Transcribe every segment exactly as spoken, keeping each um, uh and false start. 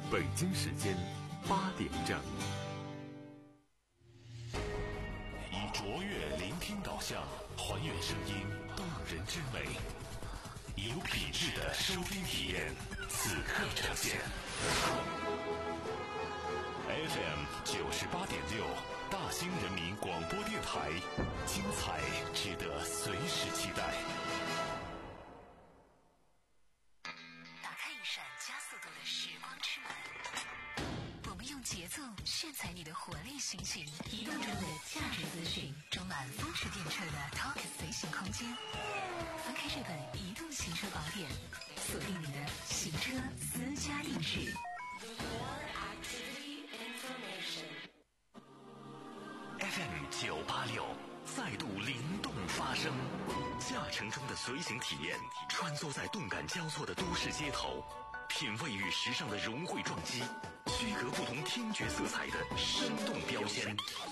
北京时间八点整。 以卓越聆听导向，还原声音动人之美，有品质的收听体验，此刻呈现。F M 九十八点六，大兴人民广播电台，精彩值得随时期待。 打开一扇加速度的时光之门，我们用节奏炫彩你的活力心情，移动中的价值资讯，充满风驰电掣的 Talk 随行空间。翻开这本移动行车宝典，锁定你的行车私家定制。 F M 九八六再度灵动发声，驾乘中的随行体验，穿梭在动感交错的都市街头，品味与时尚的融汇撞击，区隔不同听觉色彩的生动标签。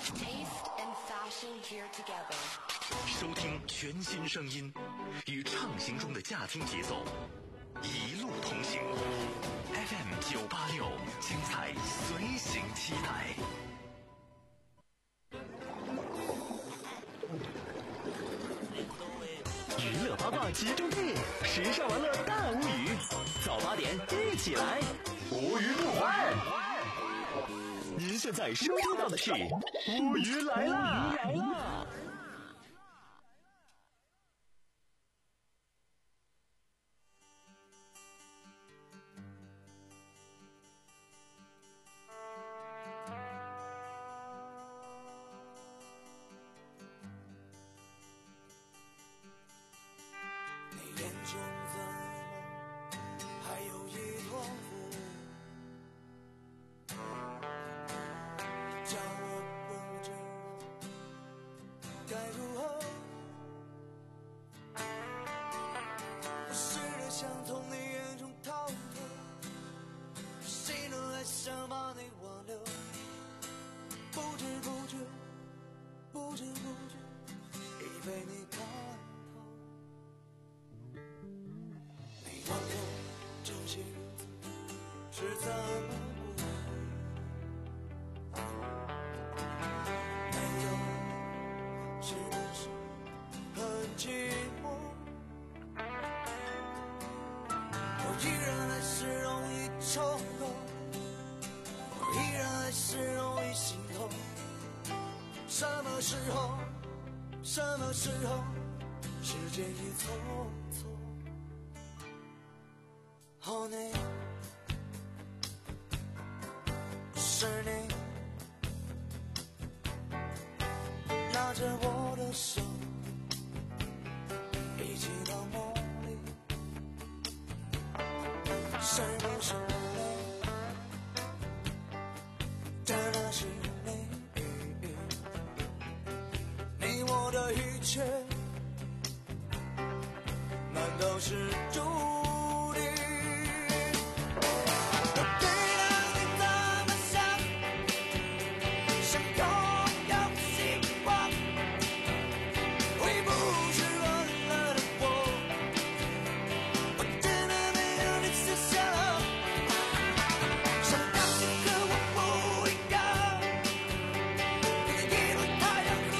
收听全新声音，与畅行中的驾听节奏，一路同行。F M 九八六，精彩随行期待。 娱乐八卦集中地，时尚玩乐大无语。早八点一起来，无语不欢。您现在收听到的是无语来啦！来啦！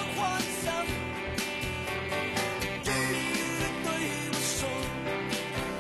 对我说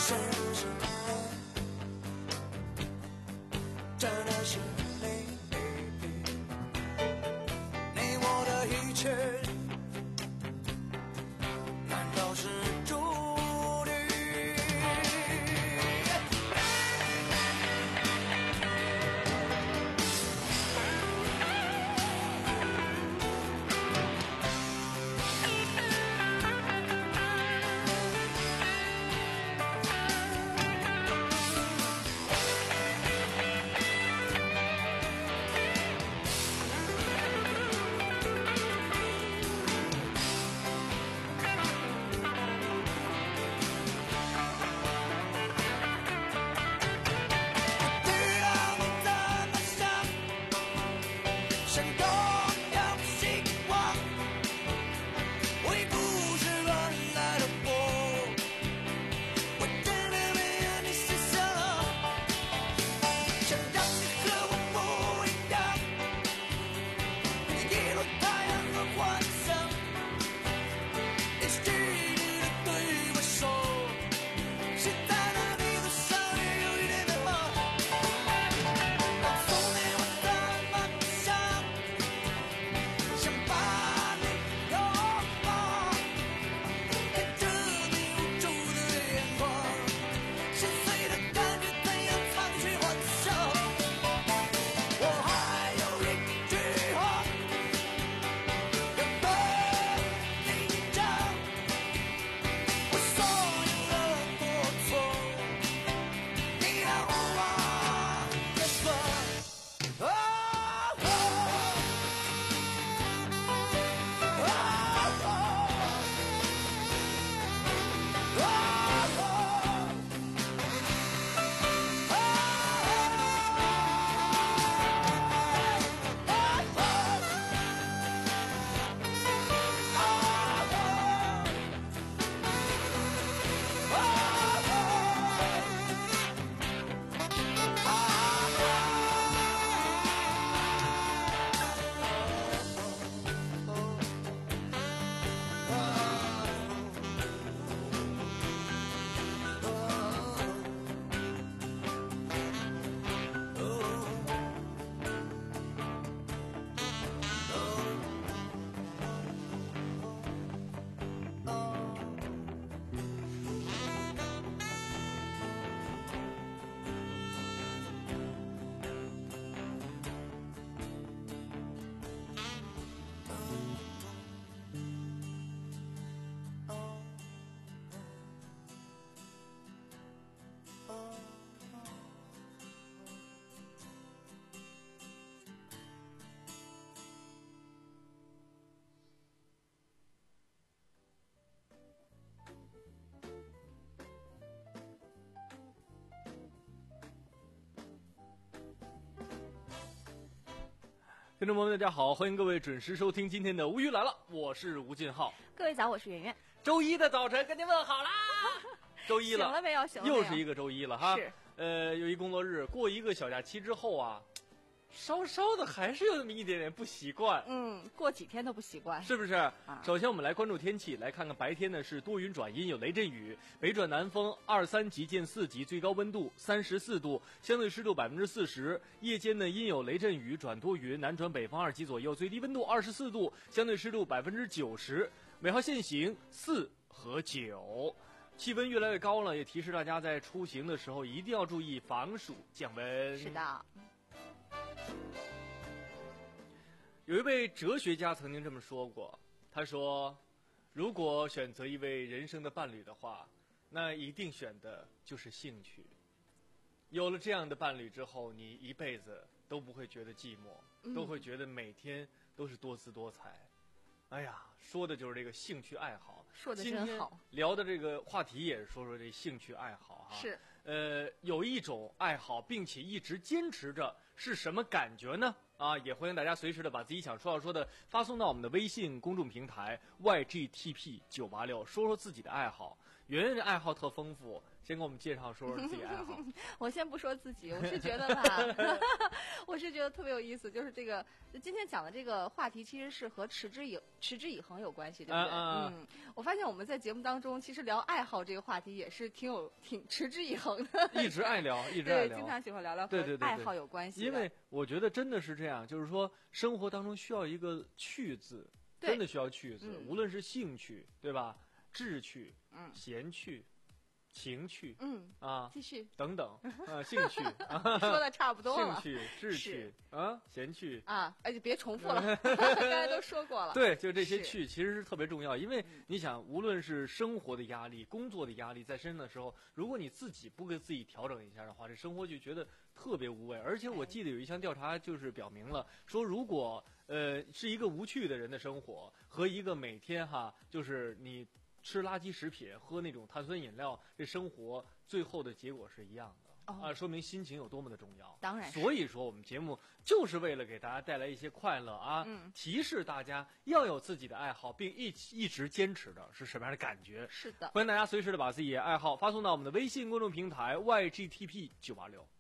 现实真的是你，你我的一切难道是注定？ 听众朋友们，大家好，欢迎各位准时收听今天的《无语来了》，我是吴进浩。 各位早，我是圆圆。 周一的早晨跟您问好啦！周一了， 醒了没有？醒了没有？ 又是一个周一了哈。 是。 呃，有一工作日，过一个小假期之后啊，稍稍的还是有那么一点点不习惯。 嗯，过几天都不习惯， 是不是？啊、首先我们来关注天气，来看看白天呢是多云转阴，有雷阵雨，北转南风二三级见四级，最高温度三十四度，相对湿度百分之四十。夜间呢阴有雷阵雨转多云，南转北风二级左右，最低温度二十四度，相对湿度百分之九十。尾号限行四和九。气温越来越高了，也提示大家在出行的时候一定要注意防暑降温。 是的。 有一位哲学家曾经这么说过，他说，如果选择一位人生的伴侣的话，那一定选的就是兴趣。有了这样的伴侣之后，你一辈子都不会觉得寂寞，嗯、都会觉得每天都是多姿多彩。哎呀，说的就是这个兴趣爱好。 说的真好。 聊的这个话题也是说说这兴趣爱好哈。 是。 呃，有一种爱好，并且一直坚持着，是什么感觉呢？啊，也欢迎大家随时的把自己想说要说的发送到我们的微信公众平台 Y G T P 九八六，说说自己的爱好。 圆圆这爱好特丰富，先给我们介绍说说自己爱好。 我先不说自己，我是觉得吧，我是觉得特别有意思，就是这个今天讲的这个话题，其实是和持之以持之以恒有关系，对不对？ 啊啊嗯，我发现我们在节目当中，其实聊爱好这个话题也是挺有挺持之以恒的， 一直爱聊，一直爱对， 聊， 经常喜欢聊聊对对对对和爱好有关系的。 因为我觉得真的是这样，就是说生活当中需要一个趣字， 对真的需要趣字， 嗯无论是兴趣，对吧？志趣、 嗯闲趣、情趣， 嗯啊， 继续等等啊，兴趣， 说的差不多了。 兴趣、志趣啊，闲趣。 啊，而且别重复了，刚才都说过了。 对，就这些是趣其实是特别重要，因为你想，无论是生活的压力、工作的压力在身上的时候，如果你自己不给自己调整一下的话，这生活就觉得特别无味。而且我记得有一项调查就是表明了，说如果呃是一个无趣的人的生活和一个每天哈，就是你吃垃圾食品、喝那种碳酸饮料，这生活最后的结果是一样的。 哦啊，说明心情有多么的重要。 当然是所以说我们节目就是为了给大家带来一些快乐啊， 嗯提示大家要有自己的爱好，并一起一直坚持的是什么样的感觉。 是的， 欢迎大家随时的把自己的爱好发送到我们的微信公众平台 Y G T P 九八六。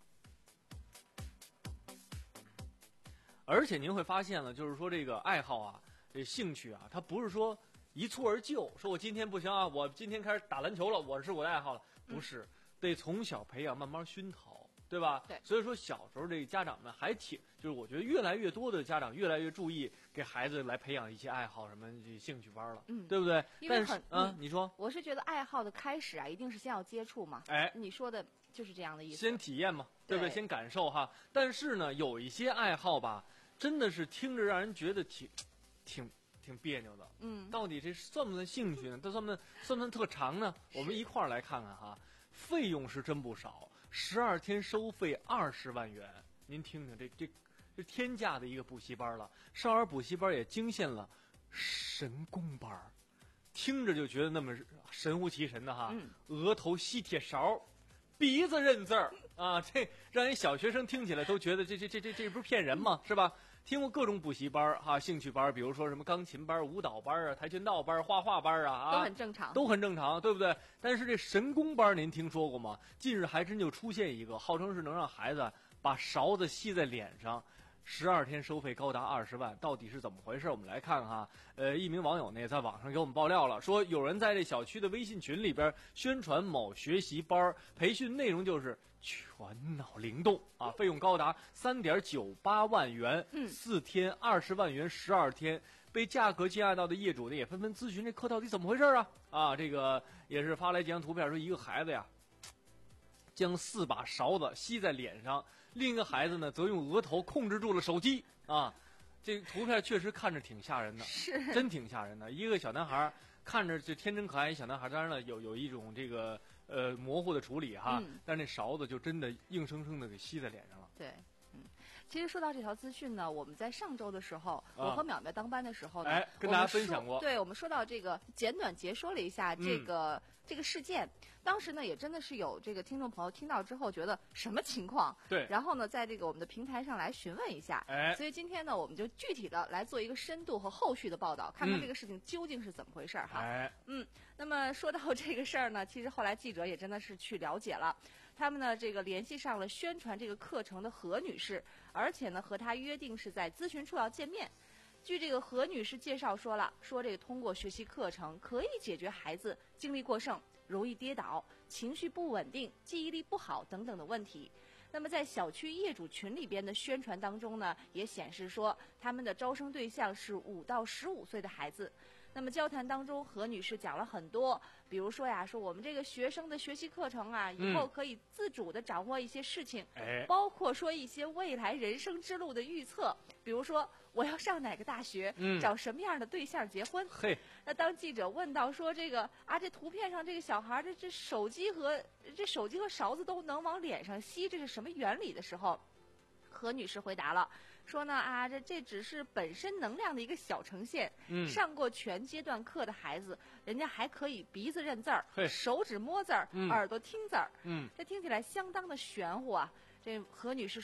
而且您会发现了，就是说这个爱好啊，这兴趣啊，它不是说一蹴而就，说我今天不行啊，我今天开始打篮球了，我是我的爱好了，不是。嗯，得从小培养，慢慢熏陶，对吧？ 对。 所以说小时候这个家长们还挺，就是我觉得越来越多的家长越来越注意给孩子来培养一些爱好，什么这兴趣班了， 嗯， 对不对？ 因为很但是啊、 嗯， 你说， 我是觉得爱好的开始啊，一定是先要接触嘛。 哎， 你说的就是这样的意思。 先体验嘛，对不对？ 对先感受哈。但是呢，有一些爱好吧，真的是听着让人觉得挺，挺。挺别扭的， 嗯， 到底这算不算兴趣呢？它算不算算不算特长呢？我们一块儿来看看哈，费用是真不少，十二天收费二十万元，您听听这这这天价的一个补习班了。少儿补习班也惊现了神功班，听着就觉得那么神乎其神的哈， 嗯， 额头吸铁勺，鼻子认字儿啊，这让人小学生听起来都觉得这这这这这不是骗人吗？是吧？听过各种补习班哈，兴趣班，比如说什么钢琴班、舞蹈班啊、跆拳道班、画画班啊，啊， 都很正常， 都很正常，对不对？但是这神功班您听说过吗？近日还真就出现一个，号称是能让孩子把勺子吸在脸上。十二天收费高达二十万，到底是怎么回事？我们来看看哈。呃，一名网友呢也在网上给我们爆料了，说有人在这小区的微信群里边宣传某学习班，培训内容就是全脑灵动啊，费用高达三点九八万元， 嗯， 四天二十万元，十二天。被价格惊讶到的业主呢也纷纷咨询这课到底怎么回事啊？啊，这个也是发来几张图片，说一个孩子呀，将四把勺子吸在脸上，另一个孩子呢则用额头控制住了手机啊。这图片确实看着挺吓人的， 是真挺吓人的。一个小男孩看着就天真可爱，一小男孩当然了有有一种这个呃模糊的处理哈， 嗯， 但是那勺子就真的硬生生的给吸在脸上了。 对。嗯，其实说到这条资讯呢，我们在上周的时候， 啊、 我和淼淼当班的时候呢， 哎，跟大家分享过。 对，我们说到这个，简短解说了一下这个、嗯、这个事件。当时呢，也真的是有这个听众朋友听到之后，觉得什么情况？ 对。 然后呢，在这个我们的平台上来询问一下。 哎。 所以今天呢，我们就具体的来做一个深度和后续的报道，看看这个事情究竟是怎么回事哈。 哎。 嗯，那么说到这个事儿呢，其实后来记者也真的是去了解了。他们呢，这个联系上了宣传这个课程的何女士，而且呢，和她约定是在咨询处要见面。据这个何女士介绍说了，说这个通过学习课程可以解决孩子精力过剩、容易跌倒、情绪不稳定、记忆力不好等等的问题。那么在小区业主群里边的宣传当中呢，也显示说他们的招生对象是五到十五岁的孩子。那么交谈当中，何女士讲了很多，比如说呀，说我们这个学生的学习课程啊，以后可以自主的掌握一些事情， 嗯、 包括说一些未来人生之路的预测，比如说我要上哪个大学， 嗯、 找什么样的对象结婚。 嘿， 那当记者问到说这个啊，这图片上这个小孩这这手机和这手机和勺子都能往脸上吸，这是什么原理的时候，何女士回答了，说呢啊，这这只是本身能量的一个小呈现。 嗯， 上过全阶段课的孩子，人家还可以鼻子认字儿，手指摸字儿， 嗯、 耳朵听字儿。 嗯， 这听起来相当的玄乎啊。这何女士说，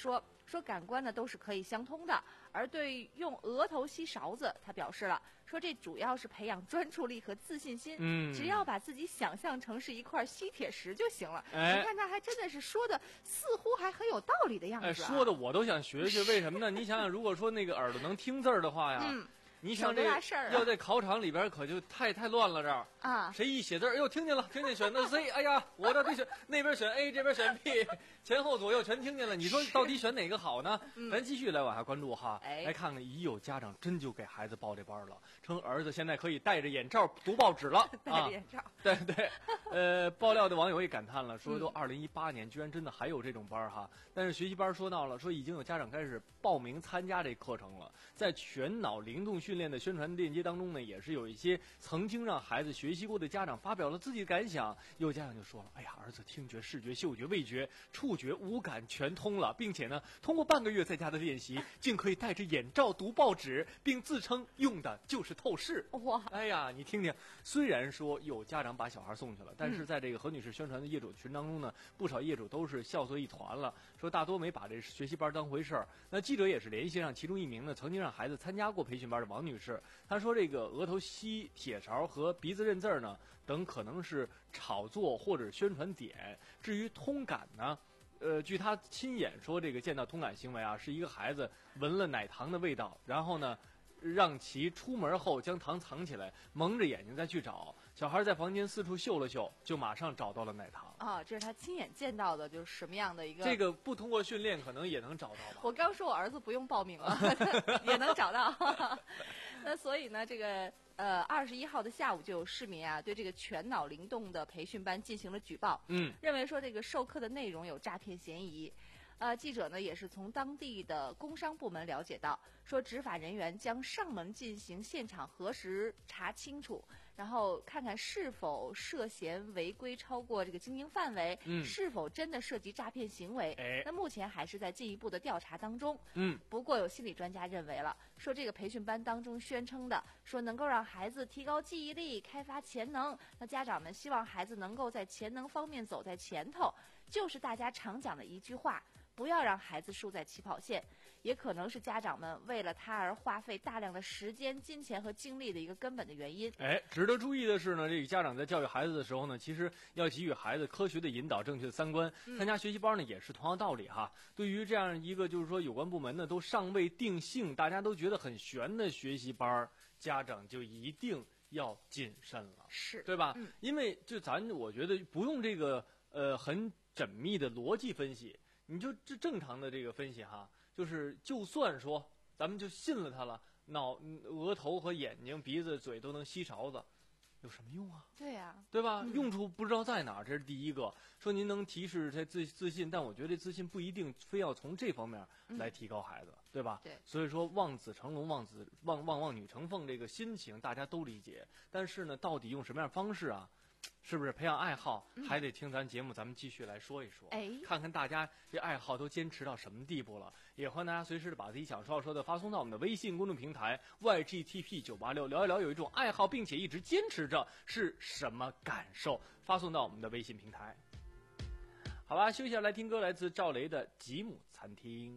说感官呢都是可以相通的。而对用额头吸勺子，他表示了，说这主要是培养专注力和自信心， 嗯， 只要把自己想象成是一块吸铁石就行了。 哎， 你看他还真的是说的似乎还很有道理的样子、啊。 哎，说的我都想学学，为什么呢？你想想，如果说那个耳朵能听字儿的话呀。 嗯， 你想这大事儿、啊、 要在考场里边可就太太乱了，这儿啊， 谁一写字儿，哎呦，听见了，听见选的 C， 哎呀，我到底选那边选 A， 这边选 B， 前后左右全听见了，你说到底选哪个好呢？ 嗯、 咱继续来往下关注哈， 哎、 来看看已有家长真就给孩子报这班了，称儿子现在可以戴着眼罩读报纸了， 戴着眼罩， 啊、对对，呃，爆料的网友也感叹了，说都二零一八年，居然真的还有这种班哈，但是学习班说到了，说已经有家长开始报名参加这课程了，在全脑灵动训练的宣传链接当中呢，也是有一些曾经让孩子学习过的家长发表了自己的感想。有家长就说了：“哎呀，儿子听觉、视觉、嗅觉、味觉、触觉五感全通了，并且呢，通过半个月在家的练习，竟可以戴着眼罩读报纸，并自称用的就是透视。” 哇！ 哎呀，你听听，虽然说有家长把小孩送去了，但是在这个何女士宣传的业主群当中呢，不少业主都是笑作一团了，说大多没把这学习班当回事儿。那记者也是联系上其中一名呢，曾经让孩子参加过培训班的王女士，她说这个额头吸铁勺和鼻子认字呢等可能是炒作或者宣传点。至于通感呢，呃，据她亲眼说，这个见到通感行为啊，是一个孩子闻了奶糖的味道，然后呢让其出门后将糖藏起来，蒙着眼睛再去找。小孩在房间四处嗅了嗅，就马上找到了奶糖。 啊，这是他亲眼见到的，就是什么样的一个？ 这个不通过训练，可能也能找到吧。 我刚说我儿子不用报名了，也能找到。那所以呢，这个呃，二十一号的下午就有市民啊，对这个全脑灵动的培训班进行了举报， 嗯， 认为说这个授课的内容有诈骗嫌疑。呃，记者呢也是从当地的工商部门了解到，说执法人员将上门进行现场核实查清楚，然后看看是否涉嫌违规超过这个经营范围， 嗯， 是否真的涉及诈骗行为。 哎， 那目前还是在进一步的调查当中。 嗯， 不过有心理专家认为了，说这个培训班当中宣称的说能够让孩子提高记忆力、开发潜能，那家长们希望孩子能够在潜能方面走在前头，就是大家常讲的一句话。不要让孩子输在起跑线，也可能是家长们为了他而花费大量的时间、金钱和精力的一个根本的原因。 哎，值得注意的是呢，这个家长在教育孩子的时候呢，其实要给予孩子科学的引导、正确的三观。参加学习班呢，也是同样道理哈。对于这样一个就是说有关部门呢都尚未定性，大家都觉得很悬的学习班，家长就一定要谨慎了， 是对吧？ 嗯， 因为就咱我觉得不用这个呃很缜密的逻辑分析。你就这正常的这个分析哈，就是就算说咱们就信了他了，脑额头和眼睛、鼻子、嘴都能吸勺子，有什么用啊？ 对呀、啊， 对吧？ 嗯、 用处不知道在哪儿，这是第一个。说您能提示他自自信，但我觉得这自信不一定非要从这方面来提高孩子，嗯、对吧？ 对。 所以说望子成龙、望子望望望女成凤这个心情大家都理解，但是呢，到底用什么样方式啊？是不是培养爱好，还得听咱节目，咱们继续来说一说， 哎， 看看大家这爱好都坚持到什么地步了。也欢迎大家随时的把自己想说要说的发送到我们的微信公众平台 Y G T P 九八六，聊一聊有一种爱好并且一直坚持着是什么感受，发送到我们的微信平台。好吧，休息一下来听歌，来自赵雷的《吉姆餐厅》。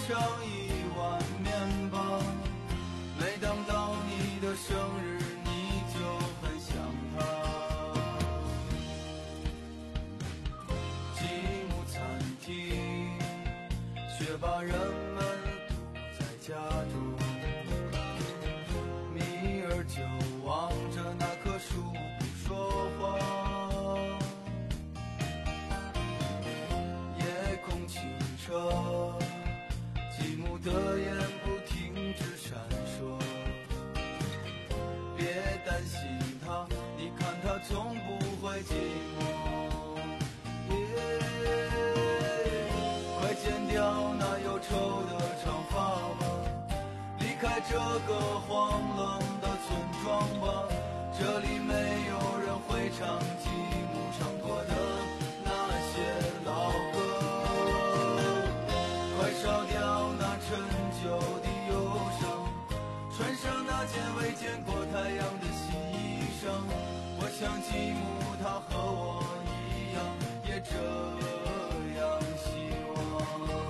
上一碗面包。每当到你的生日，你就很想他。积木餐厅，却把人们堵在家中。米儿就望着那棵树不说话。夜空清澈，积木的眼不停止闪烁。别担心他，你看他从不会寂寞。快剪掉那忧愁的长发吧，离开这个荒冷的村庄吧。这里没有人会唱积木唱过的那些老歌。快烧掉那陈旧的忧伤，穿上那件未见过太阳的新衣裳。我想积木它和我一样，也这样希望。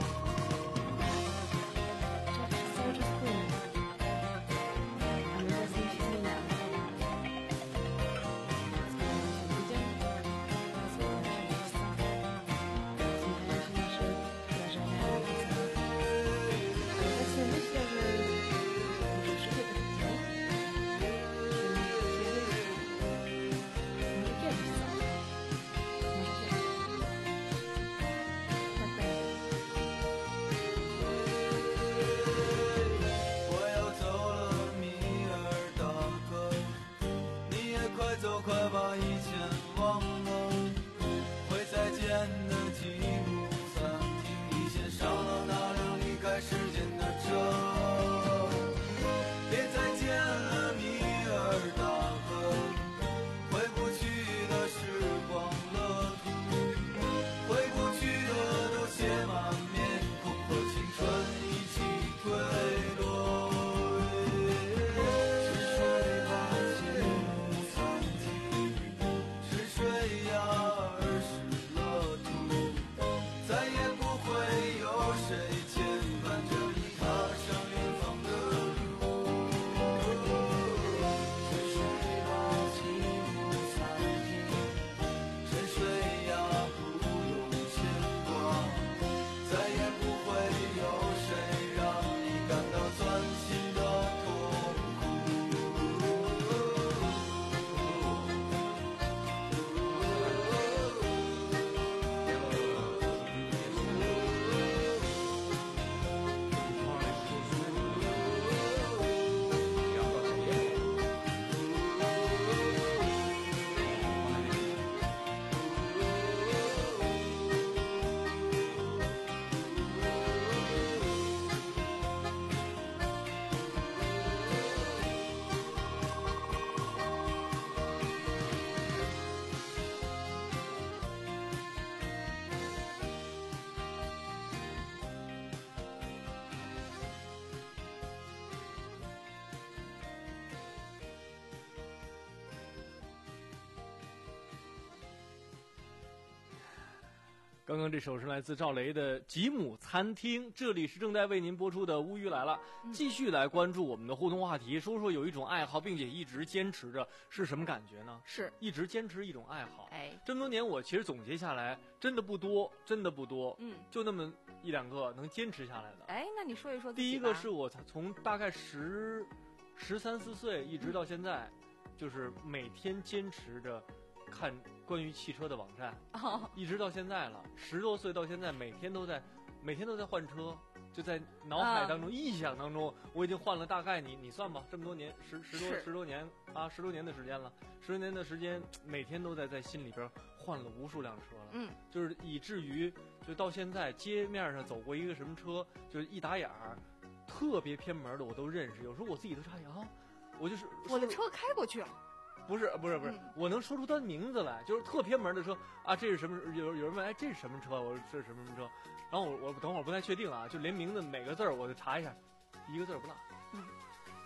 我要走了，米尔大哥，你也快走，快把以前忘了。会再见的积木餐厅，你先上了那辆离开时间的车。别再见了，米尔大哥，回不去的时光乐土，回不去的都写满面孔，和青春一起坠落。吃睡吧，积木餐厅，吃睡呀，儿时乐土，再也不会有谁牵绊着你踏上远方的路。沉睡吧，积木餐厅，沉睡呀，不用牵挂，再也不会有谁让你感到钻心的痛刚刚这首是来自赵雷的《吉姆餐厅》，这里是正在为您播出的《乌鱼来了》，继续来关注我们的互动话题，说说有一种爱好并且一直坚持着是什么感觉呢？ 是一直坚持一种爱好。 哎， 这么多年我其实总结下来真的不多，真的不多， 嗯， 就那么一两个能坚持下来的。 哎，那你说一说自己吧。 第一个是我从大概十十三四岁一直到现在，就是每天坚持着看关于汽车的网站， 哦， 一直到现在了，十多岁到现在，每天都在，每天都在换车，就在脑海当中、 啊、 臆想当中，我已经换了大概你你算吧，这么多年，十十多十多年啊，十多年的时间了，十多年的时间，每天都在在心里边换了无数辆车了， 嗯， 就是以至于就到现在街面上走过一个什么车，就是一打眼儿，特别偏门的我都认识，有时候我自己都诧异啊，我就是我的车开过去了。 不是不是不是、嗯，我能说出他的名字来，就是特偏门的车啊，这是什么？有有人问，哎，这是什么车？我说这是什么什么车？然后我我等会儿不太确定啊，就连名字每个字儿我就查一下，一个字儿不落。 嗯， 好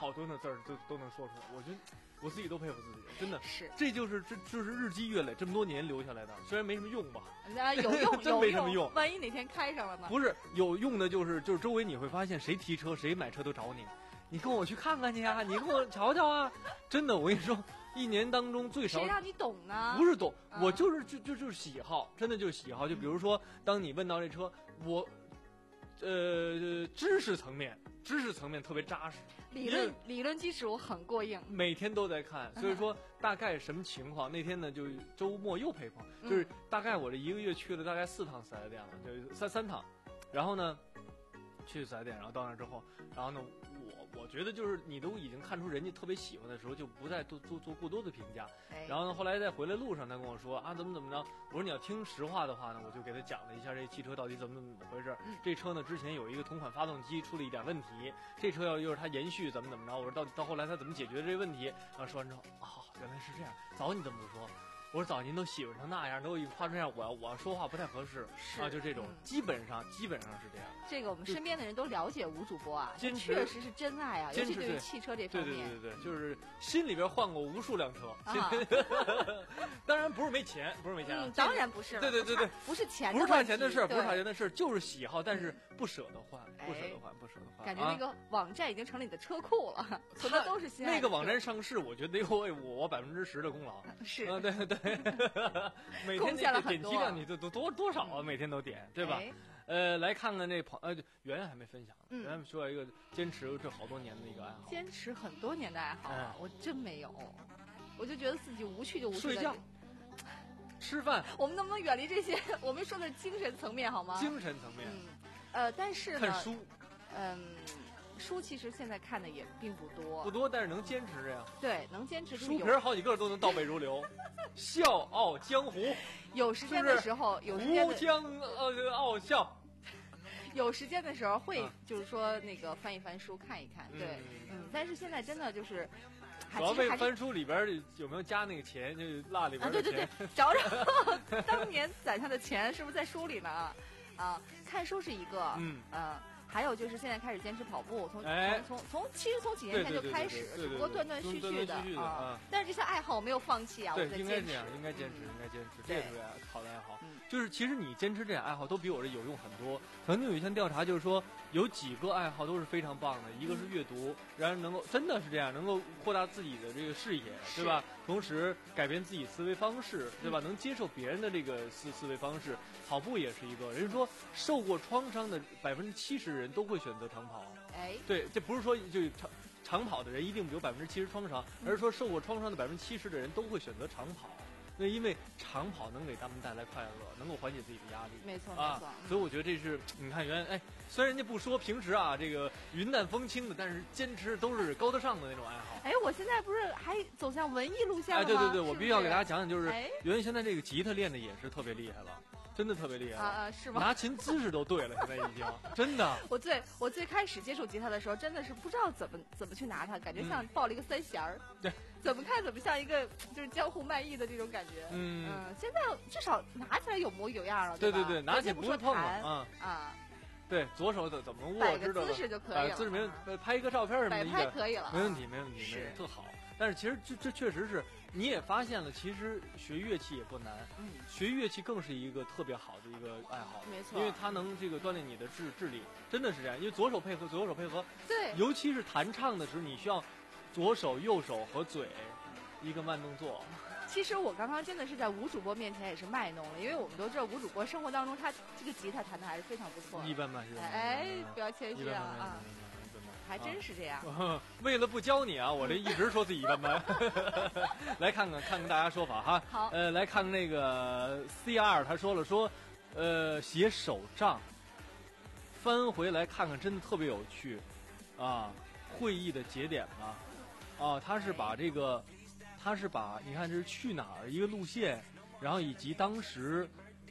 好多的字儿都都能说出来，我觉得我自己都佩服自己，真的是， 这就是这就是日积月累这么多年留下来的，虽然没什么用吧， 啊有用真没什么用， 万一哪天开上了呢？ 不是有用的，就是就是周围你会发现谁提车谁买车都找你，你跟我去看看去啊，你跟我瞧瞧啊，真的我跟你说，一年当中最少谁让你懂呢？ 不是懂， 嗯、 我就是就就就是喜好，真的就是喜好，就比如说当你问到这车，我。呃，知识层面，知识层面特别扎实， 理论理论基础很过硬， 每天都在看，所以说大概什么情况？那天呢，就周末又陪朋友，就是大概我这一个月去了大概四趟四 S 店了，就三三趟，然后呢，去四 S 店，然后到那之后，然后呢，我我觉得就是你都已经看出人家特别喜欢的时候，就不再多做做过多的评价。然后呢，后来在回来路上，他跟我说啊，怎么怎么着？我说你要听实话的话呢，我就给他讲了一下这汽车到底怎么怎么回事。 嗯、 这车呢之前有一个同款发动机出了一点问题，这车要又是它延续怎么怎么着？我说到到后来他怎么解决这个问题？然后说完之后，啊、哦，原来是这样，早你怎么不说？我说早您都喜欢成那样，都已经夸成这样，我我说话不太合适啊，就这种，嗯、基本上基本上是这样。 这个我们身边的人都了解吴主播啊， 坚持确实是真爱啊，尤其对于汽车这方面。 对对对对，就是心里边换过无数辆车。啊、当然不是没钱，不是没钱、啊嗯，当然不是。 对对对对， 不是钱， 不是差钱的事，不是差钱的事，就是喜好，但是不舍得换，不舍得换，不舍得换。 感觉那个网站已经成了你的车库了，存的都是心爱的。 那个网站上市，我觉得有我我百分之十的功劳。 是啊，对对。每天那点击量你都都多多少啊？每天都点，对吧？呃，来看看这朋呃，圆圆还没分享，圆圆说一个坚持这好多年的一个爱好， 坚持很多年的爱好啊，我真没有，我就觉得自己无趣就无趣。 睡觉、吃饭， 我们能不能远离这些？我们说的是精神层面好吗？ 精神层面， 呃，但是看书， 嗯。书其实现在看的也并不多， 不多，但是能坚持这样。 对，能坚持。 书皮儿好几个都能倒背如流，笑傲江湖。 有时间的时候，有时间湖江呃傲笑。 有时间的时候会就是说那个翻一翻书看一看，对，嗯，但是现在真的就是。 主要为翻书里边有没有加那个钱，就落里边的钱。啊，对对对，找找当年攒下的钱是不是在书里呢？啊，看书是一个，嗯嗯。还有就是现在开始坚持跑步，从哎、 从从从其实从几年前就开始，只不过断断续续的啊。但是这些爱好我没有放弃啊， 对， 我在应该这样，应该坚持，应该坚持，这也是好的爱好。就是其实你坚持这样爱好都比我这有用很多。曾经有一项调查就是说，有几个爱好都是非常棒的，一个是阅读，然后能够真的是这样，能够扩大自己的这个视野，对吧？同时改变自己思维方式，对吧？能接受别人的这个思思维方式。跑步也是一个，人说受过创伤的百分之七十人都会选择长跑。 哎， 对，这不是说就长长跑的人一定有百分之七十创伤，而是说受过创伤的百分之七十的人都会选择长跑。那因为长跑能给他们带来快乐，能够缓解自己的压力。 没错， 啊， 没错。 所以我觉得这是你看原哎，虽然人家不说平时啊这个云淡风轻的，但是坚持都是高大上的那种爱好。 哎，我现在不是还走向文艺路线了吗？ 哎，对对对，我必须要给大家讲讲，就是哎、 原来现在这个吉他练的也是特别厉害了。真的特别厉害啊！是吗？ 拿琴姿势都对了，现在已经真的。 我最我最开始接触吉他的时候，真的是不知道怎么怎么去拿它，感觉像抱了一个三弦儿。 对、嗯， 怎么看怎么像一个就是江湖卖艺的这种感觉。 嗯嗯，现在至少拿起来有模有样了， 对对对，拿起来不会碰啊啊。 对，左手怎怎么握， 摆个姿势就可以了， 姿势没问，拍一个照片什么的， 摆拍可以了， 没问题，没问题，是特好。但是其实这这确实是，你也发现了，其实学乐器也不难， 嗯， 学乐器更是一个特别好的一个爱好， 没错， 因为它能这个锻炼你的智智力，真的是这样。因为左手配合左手配合， 对， 尤其是弹唱的时候，你需要左手、右手和嘴一个慢动作。 其实我刚刚真的是在吴主播面前也是卖弄了，因为我们都知道吴主播生活当中他这个吉他弹的还是非常不错的， 一般般，一般般。 哎，不要谦虚啊啊！还真是这样、 啊。为了不教你啊，我这一直说自己一般般。来看看看看大家说法哈。 好。 呃，来看那个 C R 他说了说，呃，写手账，翻回来看看，真的特别有趣，啊，会议的节点吧，啊，他是把这个，他是把你看这是去哪儿一个路线，然后以及当时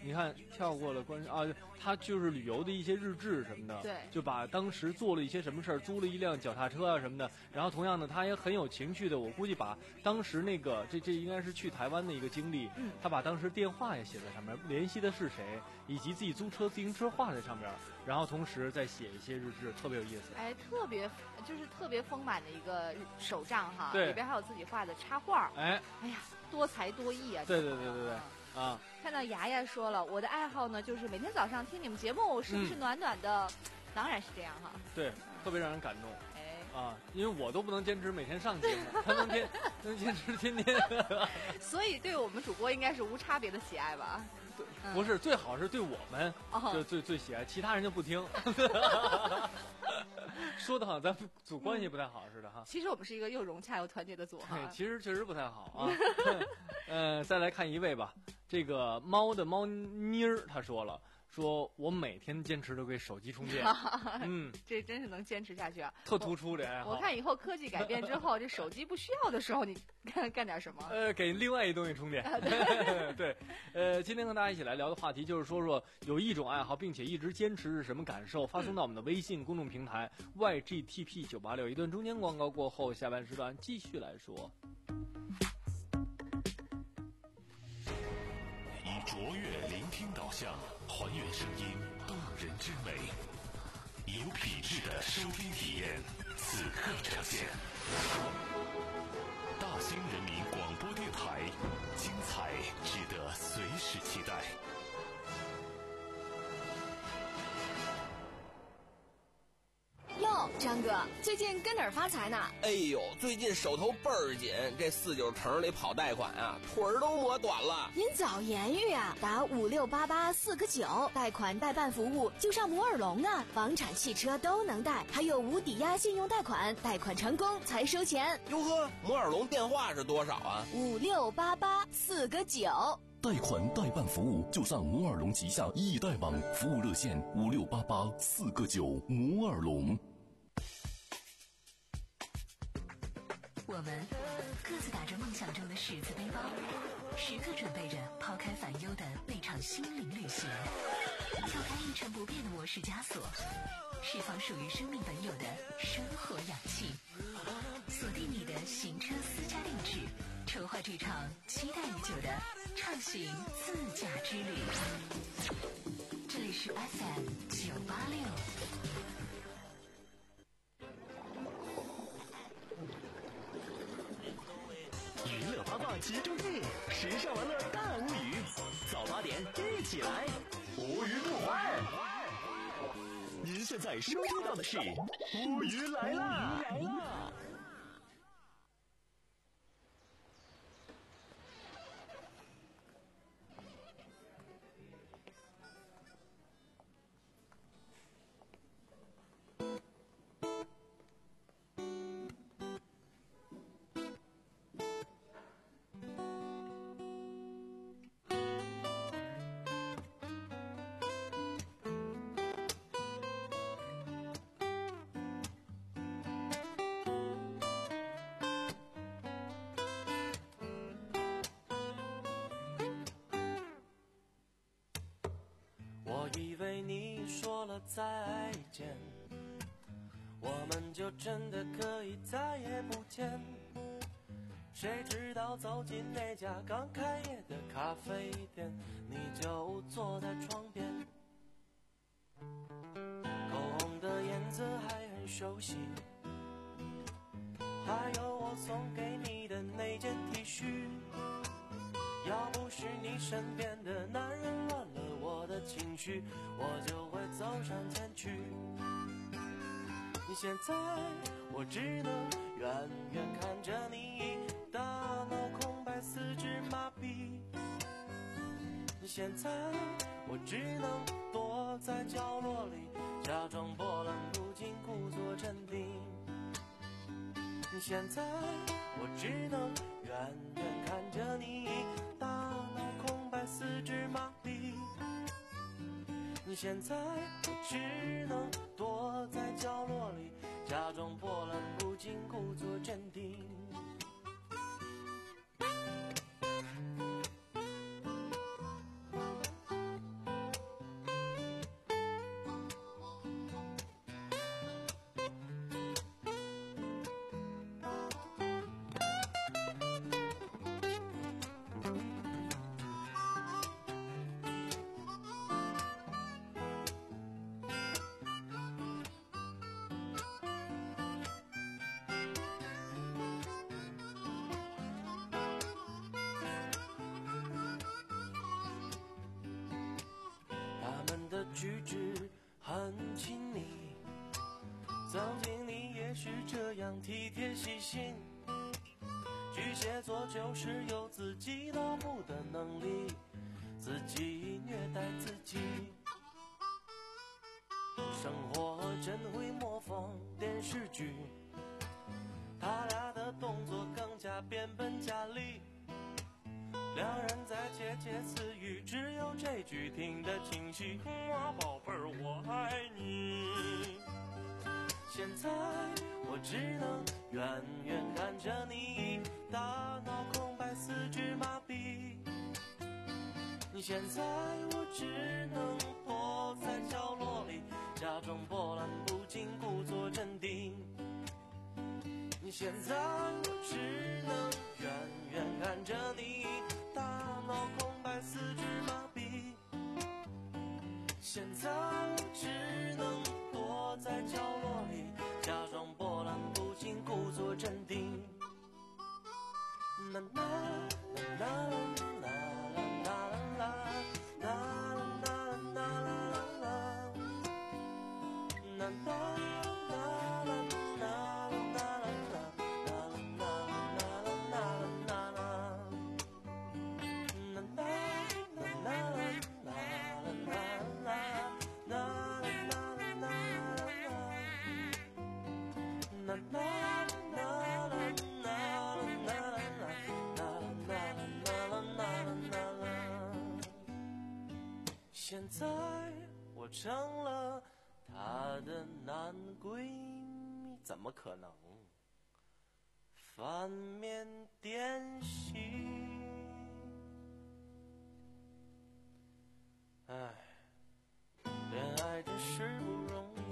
你看跳过了关啊，他就是旅游的一些日志什么的， 对， 就把当时做了一些什么事儿，租了一辆脚踏车啊什么的。然后同样的，他也很有情趣的，我估计把当时那个这这应该是去台湾的一个经历， 嗯， 他把当时电话也写在上面，联系的是谁，以及自己租车自行车画在上面，然后同时再写一些日志，特别有意思。 哎，特别就是特别丰满的一个手账哈， 对， 里边还有自己画的插画。 哎， 哎呀，多才多艺啊！ 对对对对对。啊， 看到牙牙说了，我的爱好呢就是每天早上听你们节目，是不是暖暖的？嗯、当然是这样哈。 对，特别让人感动。 哎， 啊，因为我都不能坚持每天上节目，他能天能坚持天天。 所以对我们主播应该是无差别的喜爱吧？ 对，嗯、不是，最好是对我们就、哦、最最喜爱，其他人就不听。说的好像咱组关系不太好似的哈。 其实我们是一个又融洽又团结的组哈。 对，其实确实不太好啊。呃，再来看一位吧，这个猫的猫妮儿他说了，说我每天坚持都给手机充电。嗯， 这真是能坚持下去啊， 特突出这爱好。 我看以后科技改变之后，这手机不需要的时候，你干干点什么？ 呃，给另外一东西充电。对，呃，今天和大家一起来聊的话题就是说说有一种爱好，并且一直坚持是什么感受？发送到我们的微信公众平台 Y G T P 九八六。一段中间广告过后，下半时段继续来说。 以卓越聆听导向，还原声音动人之美，有品质的收听体验，此刻呈现。大兴人民广播电台，精彩值得随时期待。 哟，张哥，最近跟哪儿发财呢？ 哎呦，最近手头倍儿紧，这四九城里跑贷款啊，腿儿都磨短了。 您早言语啊，打五六八八四个九，贷款代办服务就上摩尔龙啊，房产、汽车都能贷，还有无抵押信用贷款，贷款成功才收钱。 哟呵，摩尔龙电话是多少啊？ 五六八八四个九。 贷款代办服务就上摩尔龙旗下易贷网，服务热线五六八八四个九。摩尔龙。 我们各自打着梦想中的十字背包，时刻准备着抛开烦忧的那场心灵旅行，跳开一成不变的模式枷锁，释放属于生命本有的生活氧气，锁定你的行车私家定制，筹划这场期待已久的畅行自驾之旅。这里是 F M 九八六。 娱乐八卦集中地，时尚玩乐大无语，早八点一起来，无语不欢。您现在收听到的是无语来啦！ 我以为你说了再见，我们就真的可以再也不见。谁知道走进那家刚开业的咖啡店，你就坐在窗边，口红的颜色还很熟悉，还有我送给你的那件 T 恤。要不是你身边的男人乱了我的情绪，我就会走上前去。你现在我只能远远看着你，大脑空白，四肢麻痹。你现在我只能躲在角落里，假装波澜不惊，故作镇定。你现在我只能远远看着你，大脑空白，四肢麻痹。你现在我只能躲在角落里，假装波澜不惊，故作镇定。 举止很亲昵，曾经你也是这样体贴细心。巨蟹座就是有自己落幕的能力，自己虐待自己。生活真会模仿电视剧，他俩的动作更加变本加厉，两人在窃窃私语，只有这句听得清晰，啊宝贝儿我爱你。现在我只能远远看着你，大脑空白四肢麻痹。现在我只能躲在角落里，假装波澜不惊，故作镇定。现在我只能远远看着你，大脑空白四肢麻痹。现在我只能躲在角落里，假装波澜不惊，故作镇定。啦啦啦啦啦啦啦啦啦啦啦现在我成了她的男闺蜜，怎么可能？反面典型。唉，恋爱真是不容易。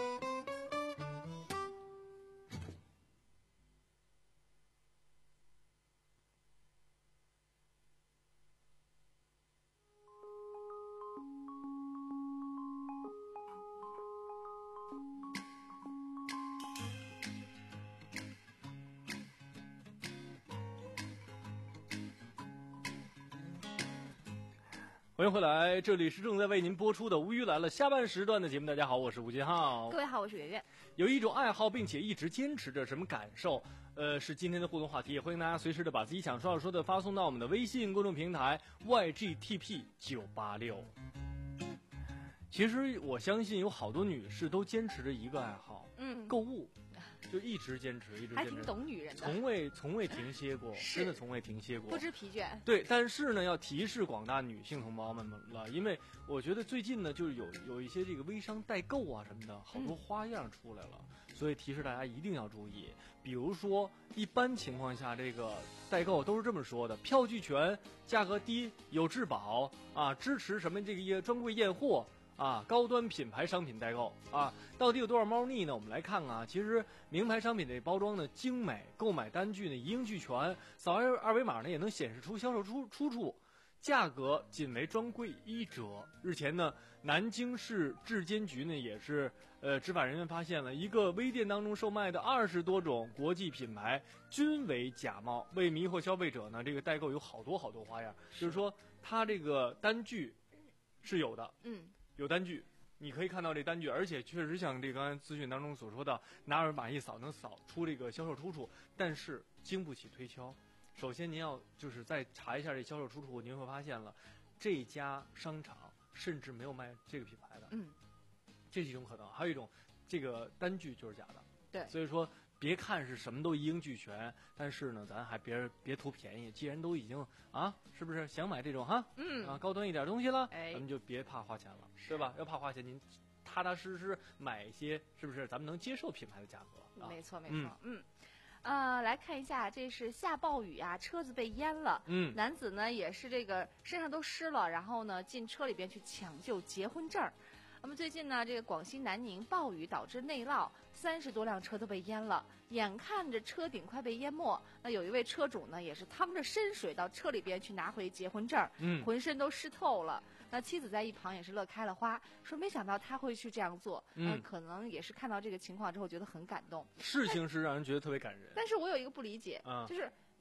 欢迎回来，这里是正在为您播出的《无语来了》下半时段的节目。大家好，我是吴金浩。 各位好，我是圆圆。有一种爱好并且一直坚持着，什么感受？呃，是今天的互动话题，也欢迎大家随时的把自己想说要说的发送到我们的微信公众平台 Y G T P 九八六。其实我相信有好多女士都坚持着一个爱好，嗯，购物。就一直坚持，一直坚持， 还挺懂女人的， 从未从未停歇过，真的从未停歇过， 不知疲倦。 对，但是呢，要提示广大女性同胞们了，因为我觉得最近呢，就是有有一些这个微商代购啊什么的，好多花样出来了，嗯、所以提示大家一定要注意。比如说，一般情况下，这个代购都是这么说的：票据全，价格低，有质保啊，支持什么这个专柜验货。啊，高端品牌商品代购啊，到底有多少猫腻呢？我们来看啊，其实名牌商品的包装呢精美，购买单据呢一应俱全，扫二二维码呢也能显示出销售出出处，价格仅为专柜一折。日前呢，南京市质监局呢也是呃执法人员发现了一个微店当中售卖的二十多种国际品牌均为假冒，为迷惑消费者呢，这个代购有好多好多花样，就是说它这个单据是有的，嗯。有单据，你可以看到这单据，而且确实像这刚才资讯当中所说的，拿二维码一扫能扫出这个销售出处，但是经不起推敲。首先您要就是再查一下这销售出处，您会发现了这家商场甚至没有卖这个品牌的，嗯，这是一种可能。还有一种，这个单据就是假的， 对， 所以说。别看是什么都一应俱全，但是呢，咱还别别图便宜。既然都已经啊，是不是想买这种哈，嗯啊高端一点东西了，哎，咱们就别怕花钱了，对吧？要怕花钱，您踏踏实实买一些，是不是咱们能接受品牌的价格？ 啊、没错，没错，嗯。嗯呃，来看一下，这是下暴雨啊，车子被淹了。嗯，男子呢也是这个身上都湿了，然后呢进车里边去抢救结婚证儿。那么最近呢，这个广西南宁暴雨导致内涝，三十多辆车都被淹了，眼看着车顶快被淹没。那有一位车主呢，也是趟着深水到车里边去拿回结婚证，嗯，浑身都湿透了。那妻子在一旁也是乐开了花，说没想到他会去这样做，嗯、呃，可能也是看到这个情况之后觉得很感动。 事情是让人觉得特别感人。 但是我有一个不理解，嗯、就是。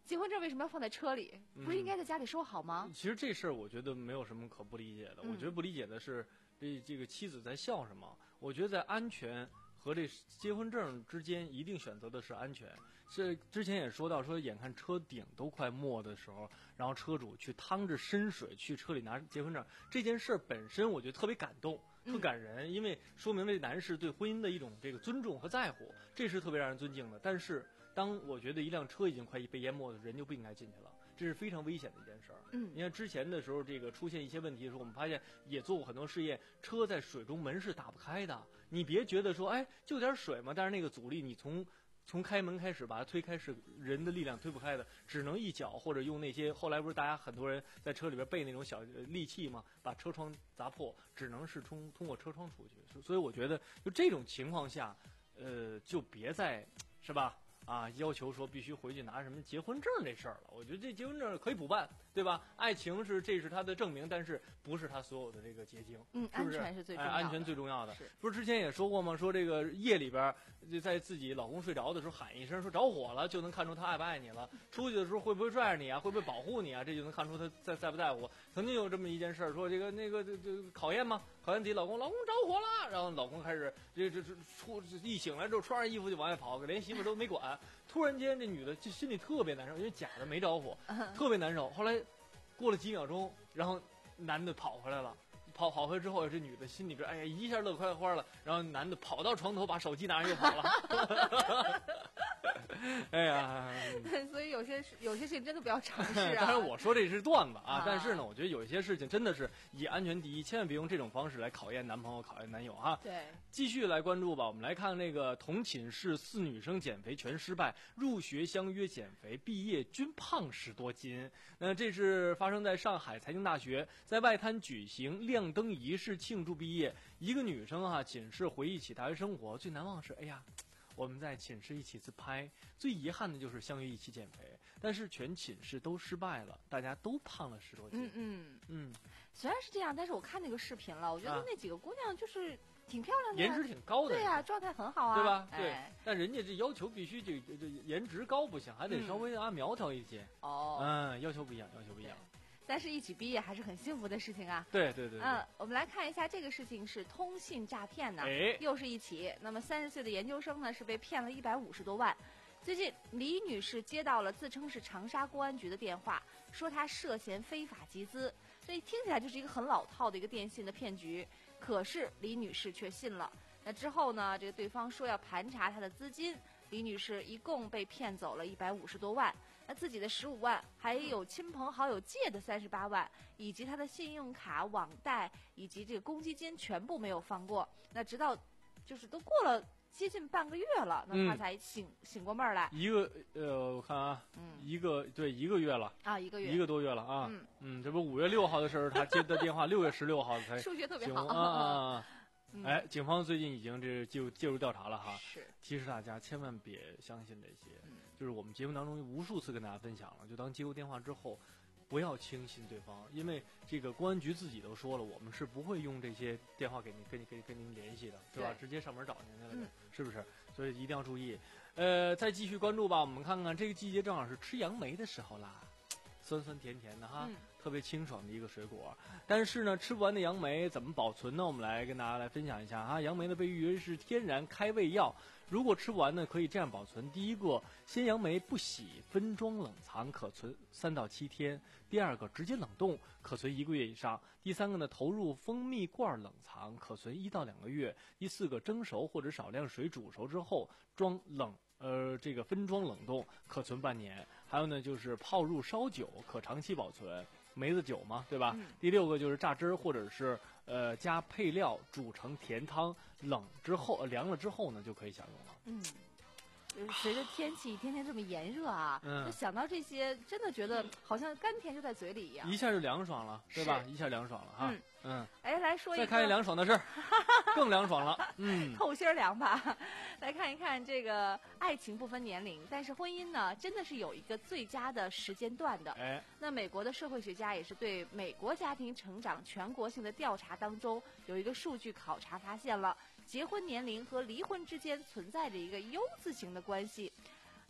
结婚证为什么要放在车里？不是应该在家里收好吗？ 嗯、其实这事儿我觉得没有什么可不理解的。嗯、我觉得不理解的是这这个妻子在笑什么？我觉得在安全和这结婚证之间，一定选择的是安全。这之前也说到，说眼看车顶都快没的时候，然后车主去趟着深水去车里拿结婚证，这件事本身我觉得特别感动。特感人，因为说明这男士对婚姻的一种这个尊重和在乎，这是特别让人尊敬的。但是，当我觉得一辆车已经快被淹没的人就不应该进去了，这是非常危险的一件事儿。嗯，你看之前的时候，这个出现一些问题的时候，我们发现也做过很多试验，车在水中门是打不开的。你别觉得说，哎，就点水嘛，但是那个阻力，你从从开门开始把它推开是人的力量推不开的，只能一脚或者用那些后来不是大家很多人在车里边备那种小利器嘛，把车窗砸破，只能是通通过车窗出去。所以我觉得就这种情况下，呃，就别再是吧啊要求说必须回去拿什么结婚证这事儿了。我觉得这结婚证可以补办，对吧？爱情是这是他的证明，但是不是他所有的这个结晶。 嗯， 是不是安全是最重要的。 哎、安全最重要的。 是不是之前也说过吗？说这个夜里边就在自己老公睡着的时候喊一声，说着火了，就能看出他爱不爱你了。出去的时候会不会拽着你啊？会不会保护你啊？这就能看出他在在不在乎。曾经有这么一件事，说这个那个这这考验嘛，考验自己老公，老公着火了，然后老公开始这这这出一醒来之后穿上衣服就往外跑，连媳妇都没管。突然间这女的就心里特别难受，因为假的没着火，特别难受。后来过了几秒钟，然后男的跑回来了。跑跑回来之后，这女的心里边哎呀一下乐开花了，然后男的跑到床头把手机拿上又跑了。哎呀， 所以有些有些事情真的不要尝试啊。 当然我说这是段子啊，啊但是呢，我觉得有一些事情真的是以安全第一，千万别用这种方式来考验男朋友、考验男友哈。 对， 继续来关注吧。我们来看那个同寝室四女生减肥全失败，入学相约减肥，毕业均胖十多斤。那这是发生在上海财经大学，在外滩举行亮灯仪式庆祝毕业。一个女生哈、啊，寝室回忆起大学生活，最难忘是哎呀。我们在寝室一起自拍，最遗憾的就是相约一起减肥，但是全寝室都失败了，大家都胖了十多斤。 嗯嗯嗯， 虽然是这样，但是我看那个视频了，我觉得那几个姑娘就是挺漂亮的， 颜值挺高的， 对呀、啊，状态很好啊， 对吧？对， 哎、 但人家这要求必须这这颜值高不行，还得稍微啊苗条一些。 哦， 嗯，要求不一样，要求不一样。 但是一起毕业还是很幸福的事情啊！ 对对 对, 对。 嗯，我们来看一下这个事情是通信诈骗呢， 哎， 又是一起。那么三十岁的研究生呢是被骗了一百五十多万。最近李女士接到了自称是长沙公安局的电话，说她涉嫌非法集资，所以听起来就是一个很老套的一个电信的骗局。可是李女士却信了。那之后呢，这个对方说要盘查她的资金，李女士一共被骗走了一百五十多万。那自己的十五万，还有亲朋好友借的三十八万，以及他的信用卡、网贷以及这个公积金全部没有放过。那直到就是都过了接近半个月了，那他才醒、嗯、醒过闷儿来。 一个呃，我看啊，嗯，一个对一个月了啊，一个月一个多月了啊， 嗯嗯，这不五月六号的事儿，他接的电话，六月十六号才数学特别好啊啊啊！ 嗯、 哎，警方最近已经这介入介入调查了哈， 是提示大家千万别相信这些。 嗯就是我们节目当中无数次跟大家分享了，就当接过电话之后，不要轻信对方，因为这个公安局自己都说了，我们是不会用这些电话给你跟你跟跟您联系的，是吧？直接上门找您去了， 嗯、 是不是？所以一定要注意。呃，再继续关注吧，我们看看这个季节正好是吃杨梅的时候啦，酸酸甜甜的哈。 嗯特别清爽的一个水果，但是呢，吃不完的杨梅怎么保存呢？我们来跟大家来分享一下啊。杨梅呢被誉为是天然开胃药，如果吃不完呢，可以这样保存：第一个，鲜杨梅不洗，分装冷藏，可存三到七天；第二个，直接冷冻，可存一个月以上；第三个呢，投入蜂蜜罐冷藏，可存一到两个月；第四个，蒸熟或者少量水煮熟之后装冷。呃，这个分装冷冻可存半年，还有呢就是泡入烧酒，可长期保存，梅子酒嘛，对吧？ 嗯、 第六个就是榨汁或者是呃加配料煮成甜汤，冷之后、呃、凉了之后呢就可以享用了。 嗯。就是随着天气天天这么炎热啊， 嗯、 就想到这些，真的觉得好像甘甜就在嘴里一样， 一下就凉爽了，对吧？一下凉爽了哈。 嗯嗯， 哎，来说一个再看一凉爽的事儿，更凉爽了。嗯， 透心凉吧。来看一看这个爱情不分年龄，但是婚姻呢，真的是有一个最佳的时间段的。 哎， 那美国的社会学家也是对美国家庭成长全国性的调查当中有一个数据考察发现了，结婚年龄和离婚之间存在着一个 U 字形的关系。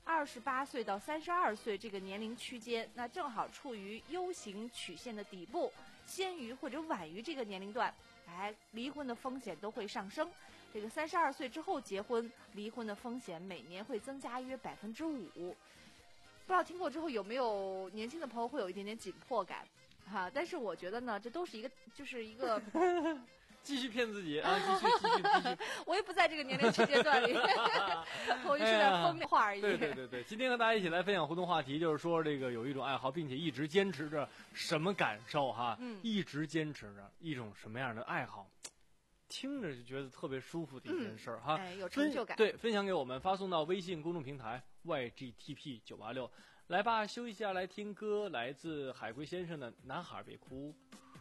二十八岁到三十二岁这个年龄区间，那正好处于 U 型曲线的底部，先于或者晚于这个年龄段，哎，离婚的风险都会上升。这个三十二岁之后结婚，离婚的风险每年会增加约百分之五。不知道听过之后有没有年轻的朋友会有一点点紧迫感，哈、啊？但是我觉得呢，这都是一个，就是一个。 继续骗自己啊！继续继续继续！ 我也不在这个年龄区阶段里，我就说点风凉话而已。 对对对对，今天和大家一起来分享互动话题，就是说这个有一种爱好，并且一直坚持着什么感受哈？嗯，一直坚持着一种什么样的爱好，听着就觉得特别舒服的一件事儿、嗯、哈， 哎，有成就感。 对，分享给我们，发送到微信公众平台 Y G T P 九八六。来吧，休息一下，来听歌，来自海龟先生的《男孩别哭》。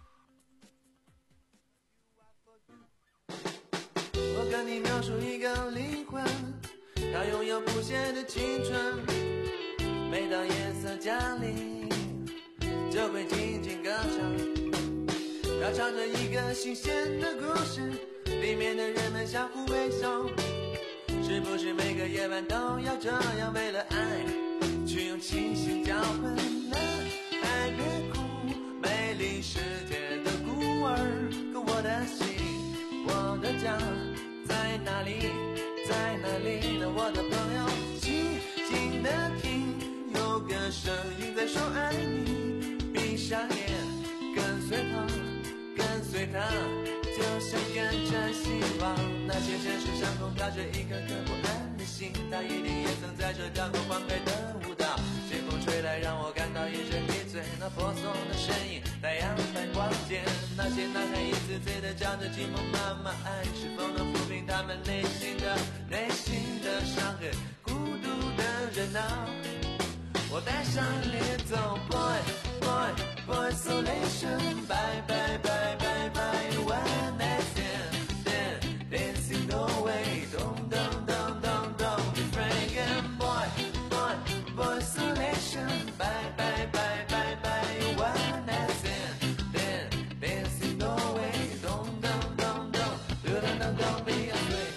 我跟你描述一个灵魂，它拥有不懈的青春，每当夜色降临就会静静歌唱，它唱着一个新鲜的故事，里面的人们相互微笑，是不是每个夜晚都要这样为了爱去用清醒交换呢？爱别哭，美丽世界的孤儿，可我的心，我的家在哪里，在哪里呢？我的朋友，静静地听，有个声音在说爱你，闭上眼，跟随他，跟随他，就像跟着希望。那些城市上空飘着一颗颗不安的心，他一定也曾在这跳过欢快的舞蹈。清风吹来，让我感到一阵迷醉，那婆娑的身影，太阳般光洁。那些男孩一次次地叫着寂寞妈妈，爱是否能抚平他们内心的内心的伤痕？孤独的人啊，我带上你走 ，boy boy boy isolation， bye bye bye bye bye one night stand dancing no way， don't don't don't don't don't be frank and boy boy boy isolation， bye bye bye bye bye one night stand dancing no way， don't don't don't don't don't don't don't be afraid。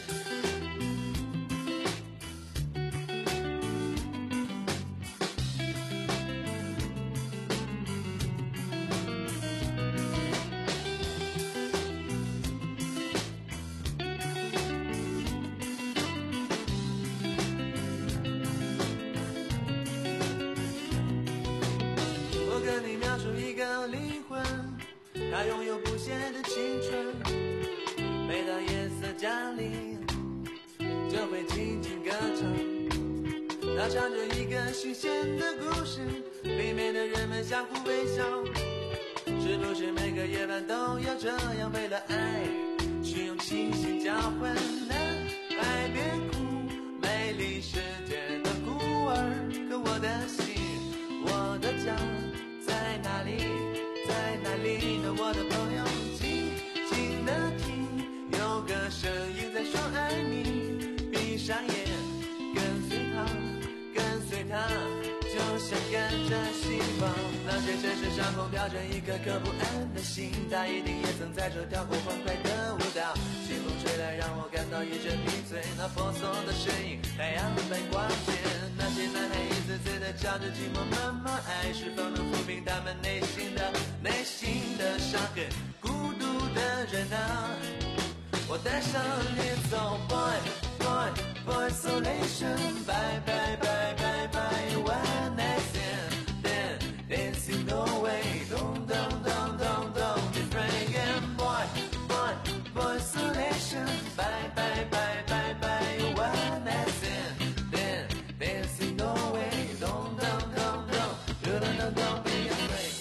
我跟你描述一个灵魂，它拥有不懈的青春，每当夜色降临就会静静歌唱，它唱着一个新鲜的故事，里面的人们相互微笑，是不是每个夜晚都要这样为了爱去用清醒交换呢？爱别哭，美丽世界的孤儿，可我的心，我的家在哪里，在哪里呢？我的朋友，静静地听，有个声音在说爱你，闭上眼，跟随他，跟随他，就像跟着希望。那些城市上空飘着一颗颗不安的心，他一定也曾在这跳过欢快的舞蹈。清风吹来，让我感到一阵迷醉，那婆娑的身影，太阳般光洁。那些男孩一次次地叫着寂寞妈妈，爱是否能抚平他们内心的内心的伤痕？孤独的人啊，我带上你走 ，boy boy boy isolation， bye bye bye bye bye one night stand dancing no way， don't don't don't don't don't be frank and boy boy boy isolation， bye bye bye bye bye one night stand dancing no way， don't don't don't don't don't don't don't be afraid。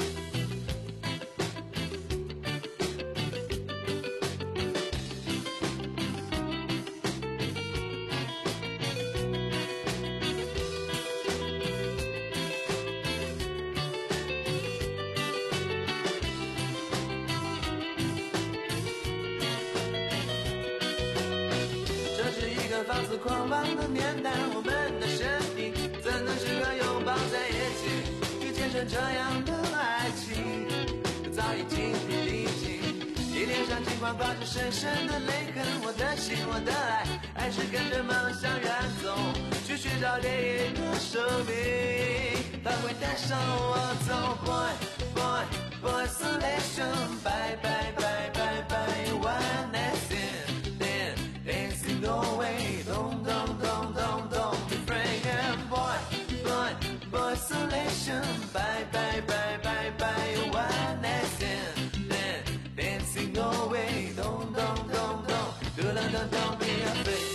放肆狂妄的年代，我们的身体怎能适合拥抱在一起，去见证这样的爱情？早已精疲力尽，你脸上尽管挂着深深的泪痕，我的心，我的爱，还是跟着梦想远走，去寻找另一个生命，它会带上我走。Boy boy boy selection， bye bye bye bye bye one night stand，then dancing away， 咚咚咚咚咚 be frank and boy boy boy selection， bye bye bye bye bye one night stand，then dancing away， 咚咚咚咚，嘟咚咚咚 be afraid。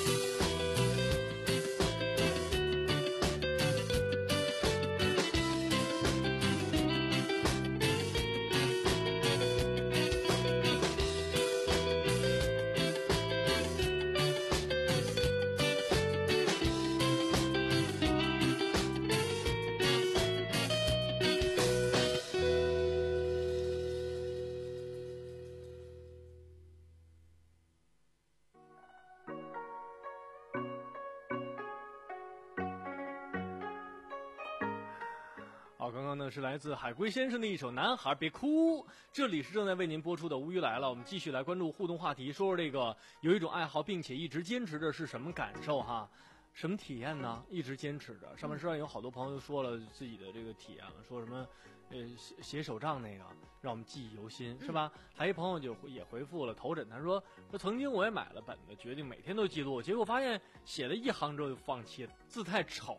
好，刚刚呢是来自海龟先生的一首《男孩别哭》，这里是正在为您播出的无语来了。我们继续来关注互动话题，说说这个有一种爱好并且一直坚持着是什么感受哈？什么体验呢？一直坚持着。上半身有好多朋友说了自己的这个体验了，说什么呃写写手账那个让我们记忆犹新，是吧？还有朋友就也回复了头枕，他说说曾经我也买了本子，决定每天都记录，结果发现写了一行之后就放弃了，字太丑。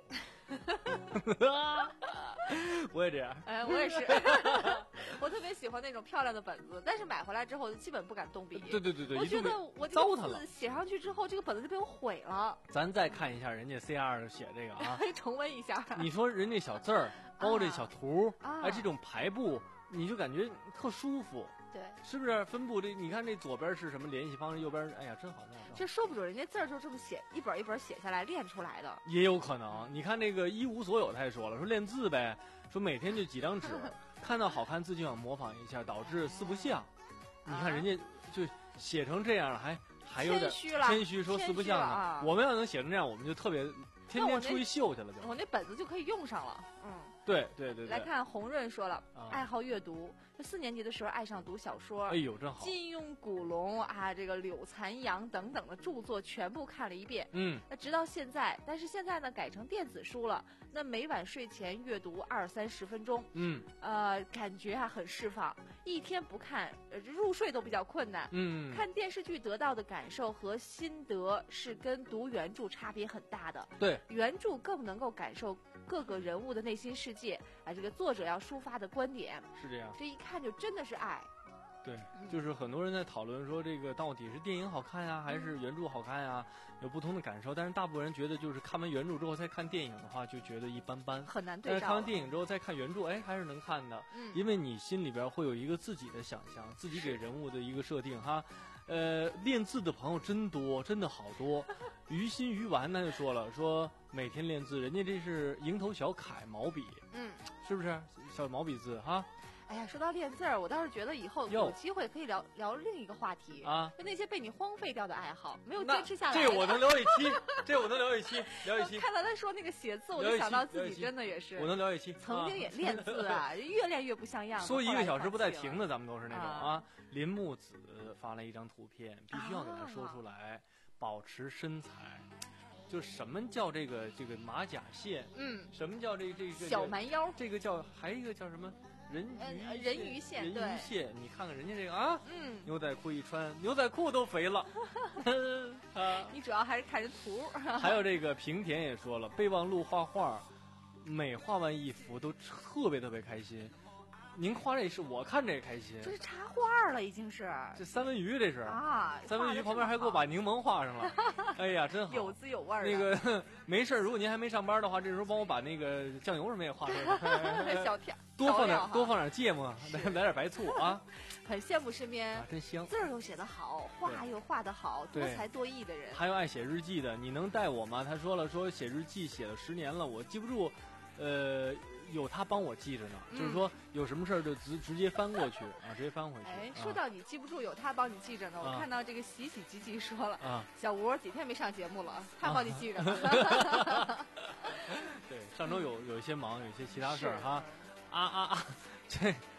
我也这样， 哎，我也是，我特别喜欢那种漂亮的本子，但是买回来之后就基本不敢动笔。 对对对对， 我觉得我这个字写上去之后，这个本子就被我毁了。 咱再看一下人家 C R 写这个啊， 可以重温一下。 你说人家小字儿，包括这小图，啊、哎，这种排布，你就感觉特舒服。 对， 是不是分布这？你看这左边是什么联系方式，右边哎呀，真好看。 这说不准人家字儿就这么写，一本一本写下来练出来的。 也有可能，你看那个一无所有，他也说了，说练字呗，说每天就几张纸，看到好看字就想模仿一下，导致四不像。你看人家就写成这样，还还有点谦虚了， 谦虚说四不像呢。 啊、 我们要能写成这样，我们就特别天天出去秀去了就。 我那本子就可以用上了，嗯。 对对 对, 对。 来看红润说了， 啊、 爱好阅读，四年级的时候爱上读小说， 哎呦真好， 金庸、古龙啊，这个柳残阳等等的著作全部看了一遍， 嗯， 那直到现在，但是现在呢改成电子书了，那每晚睡前阅读二三十分钟， 嗯， 呃，感觉啊很释放，一天不看，呃，入睡都比较困难， 嗯， 看电视剧得到的感受和心得是跟读原著差别很大的， 对， 原著更能够感受各个人物的内心世界啊，这个作者要抒发的观点是这样， 这一看就真的是爱。 对，就是很多人在讨论说这个到底是电影好看呀，还是原著好看呀，有不同的感受。但是大部分人觉得，就是看完原著之后再看电影的话，就觉得一般般， 很难对照。 但是看完电影之后再看原著，哎，还是能看的， 嗯， 因为你心里边会有一个自己的想象，自己给人物的一个设定哈。呃，练字的朋友真多，真的好多。于心于丸他就说了，说每天练字，人家这是蝇头小楷毛笔， 嗯， 是不是小毛笔字哈？ 哎呀，说到练字儿，我倒是觉得以后有机会可以聊聊另一个话题啊， 就那些被你荒废掉的爱好，没有坚持下来的。 这我能聊一期，这我能聊一期，聊一期。 看到他说那个写字，我就想到自己真的也是， 我能聊一期。 曾经也练字啊，越练越不像样。 说一个小时不带停的，咱们都是那种啊。林木子发了一张图片，必须要给他说出来，保持身材。就什么叫这个这个马甲线？ 嗯， 什么叫这这个小蛮腰？ 这个叫还有一个叫什么？人鱼人鱼线， 人鱼线，你看看人家这个啊， 嗯， 牛仔裤一穿，牛仔裤都肥了。 啊，你主要还是看人图。 还有这个平田也说了，备忘录画画，每画完一幅都特别特别开心。您画这是我看这开心， 这是插画了，已经是。 这三文鱼这是啊， 三文鱼旁边还给我把柠檬画上了，哎呀，真好， 有滋有味儿。 那个没事，如果您还没上班的话，这时候帮我把那个酱油什么也画上。 小条多放点多放点芥末，来来点白醋啊。 很羡慕身边、 啊、真香， 字儿又写得好，画又画得好，多才多艺的人。 还有爱写日记的，你能带我吗？他说了，说写日记写了十年了，我记不住，呃。有他帮我记着呢， 嗯、 就是说有什么事儿就直直接翻过去啊，直接翻回去。 哎，说到你记不住，有他帮你记着呢。 啊、 我看到这个喜喜吉吉说了， 啊， 小吴几天没上节目了，他帮你记着呢。 啊、对，上周有有一些忙，有一些其他事儿哈。啊啊啊！这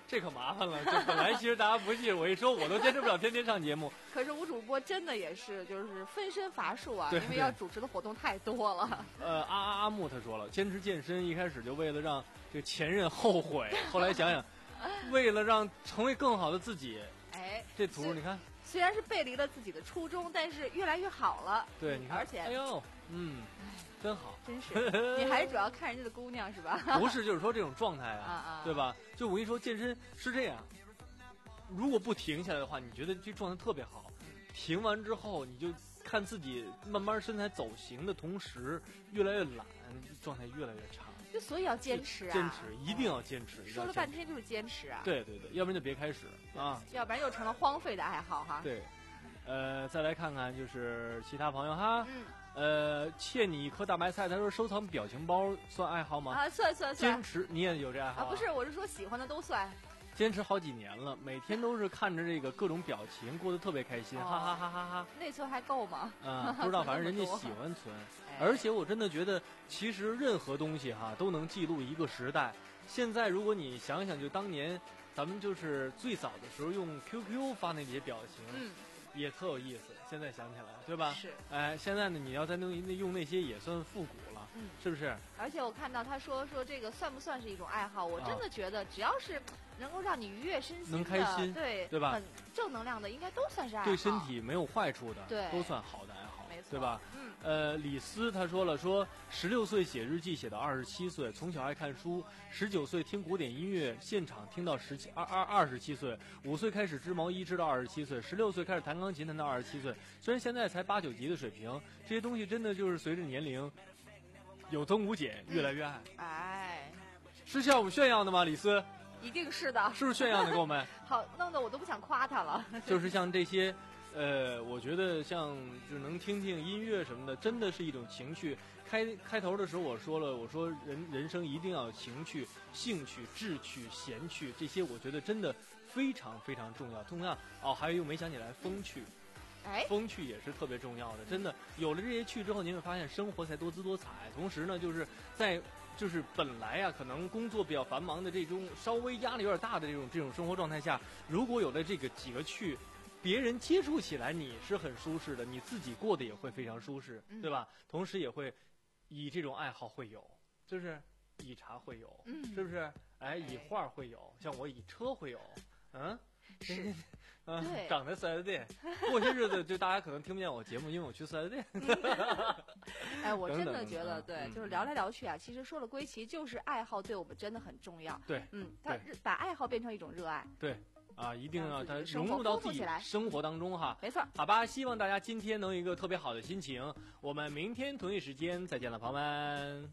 这可麻烦了。就本来其实大家不信，我一说我都坚持不了天天上节目。 可是吴主播真的也是就是分身乏术啊， 对因为要主持的活动太多了。 呃，阿阿阿木他说了，坚持健身一开始就为了让这个前任后悔，后来想想，为了让成为更好的自己。 哎， 这图你看， 虽然是背离了自己的初衷，但是越来越好了。 对，你看， 而且， 哎呦，嗯。真好， 真是，你还是主要看人家的姑娘是吧？ 不是，就是说这种状态啊， 啊对吧？就我跟你说，健身是这样，如果不停下来的话，你觉得这状态特别好，停完之后，你就看自己慢慢身材走形的同时，越来越懒，状态越来越差。 就所以要坚持啊， 坚持一定要坚持。 说了半天就是坚持啊。 对对对，要不然就别开始啊， 要不然又成了荒废的爱好哈。 对，呃，再来看看就是其他朋友哈。 嗯。 呃，欠你一颗大白菜，他说收藏表情包算爱好吗？ 啊，算算算。 坚持，你也有这爱好啊？ 啊，不是，我是说喜欢的都算。 坚持好几年了，每天都是看着这个各种表情，过得特别开心，哦、哈哈哈哈哈。 内存还够吗？ 嗯，不知道，反正人家喜欢存。而且我真的觉得，其实任何东西哈都能记录一个时代。现在如果你想想，就当年咱们就是最早的时候用 Q Q 发那些表情， 嗯。 也特有意思，现在想起来，对吧？ 是。 哎，现在呢，你要再弄用那些也算复古了， 嗯， 是不是？ 而且我看到他说说这个算不算是一种爱好？我真的觉得只要是能够让你愉悦身心的， 能开心， 对对吧？ 很正能量的，应该都算是爱好。 对身体没有坏处的， 对， 都算好的爱好， 没错， 对吧？ 嗯。 呃，李斯他说了，说十六岁写日记写到二十七岁，从小爱看书，十九岁听古典音乐现场听到十七二二二十七岁，五岁开始织毛衣织到二十七岁，十六岁开始弹钢琴弹到二十七岁。虽然现在才八九级的水平，这些东西真的就是随着年龄有增无减，越来越爱。 哎， 是向我们炫耀的吗，李斯？ 一定是的。 是不是炫耀的给我们？ 好，弄得我都不想夸他了。 就是像这些。呃，我觉得像就能听听音乐什么的，真的是一种情趣。开开头的时候我说了，我说人人生一定要有情趣、兴趣、志趣、闲趣，这些我觉得真的非常非常重要。同样哦，还有又没想起来风趣， 哎， 风趣也是特别重要的。真的有了这些趣之后，你会发现生活才多姿多彩。同时呢，就是在就是本来啊，可能工作比较繁忙的这种稍微压力有点大的这种这种生活状态下，如果有了这个几个趣。别人接触起来你是很舒适的，你自己过得也会非常舒适， 嗯、 对吧？同时也会以这种爱好会有，就是以茶会有， 嗯、 是不是？哎，以画会有，像我以车会有，嗯， 是， 嗯， 对， 长在四 S 店。过些日子就大家可能听不见我节目，因为我去四 S 店。 哎，我真的觉得， 等等对， 嗯、 就是聊来聊去啊，其实说了归齐，就是爱好对我们真的很重要。 对， 嗯，他把爱好变成一种热爱。 对。啊，一定要它融入到自己生活当中哈。 没错， 好吧，希望大家今天能有一个特别好的心情。我们明天同一时间再见了，朋友们。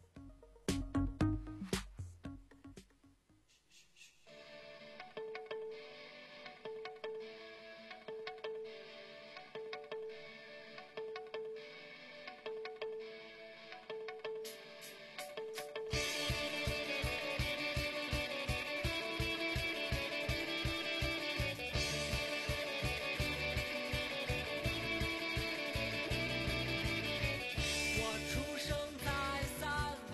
我出生在三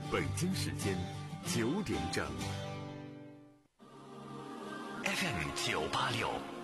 北京时间九点整。 F M 九八六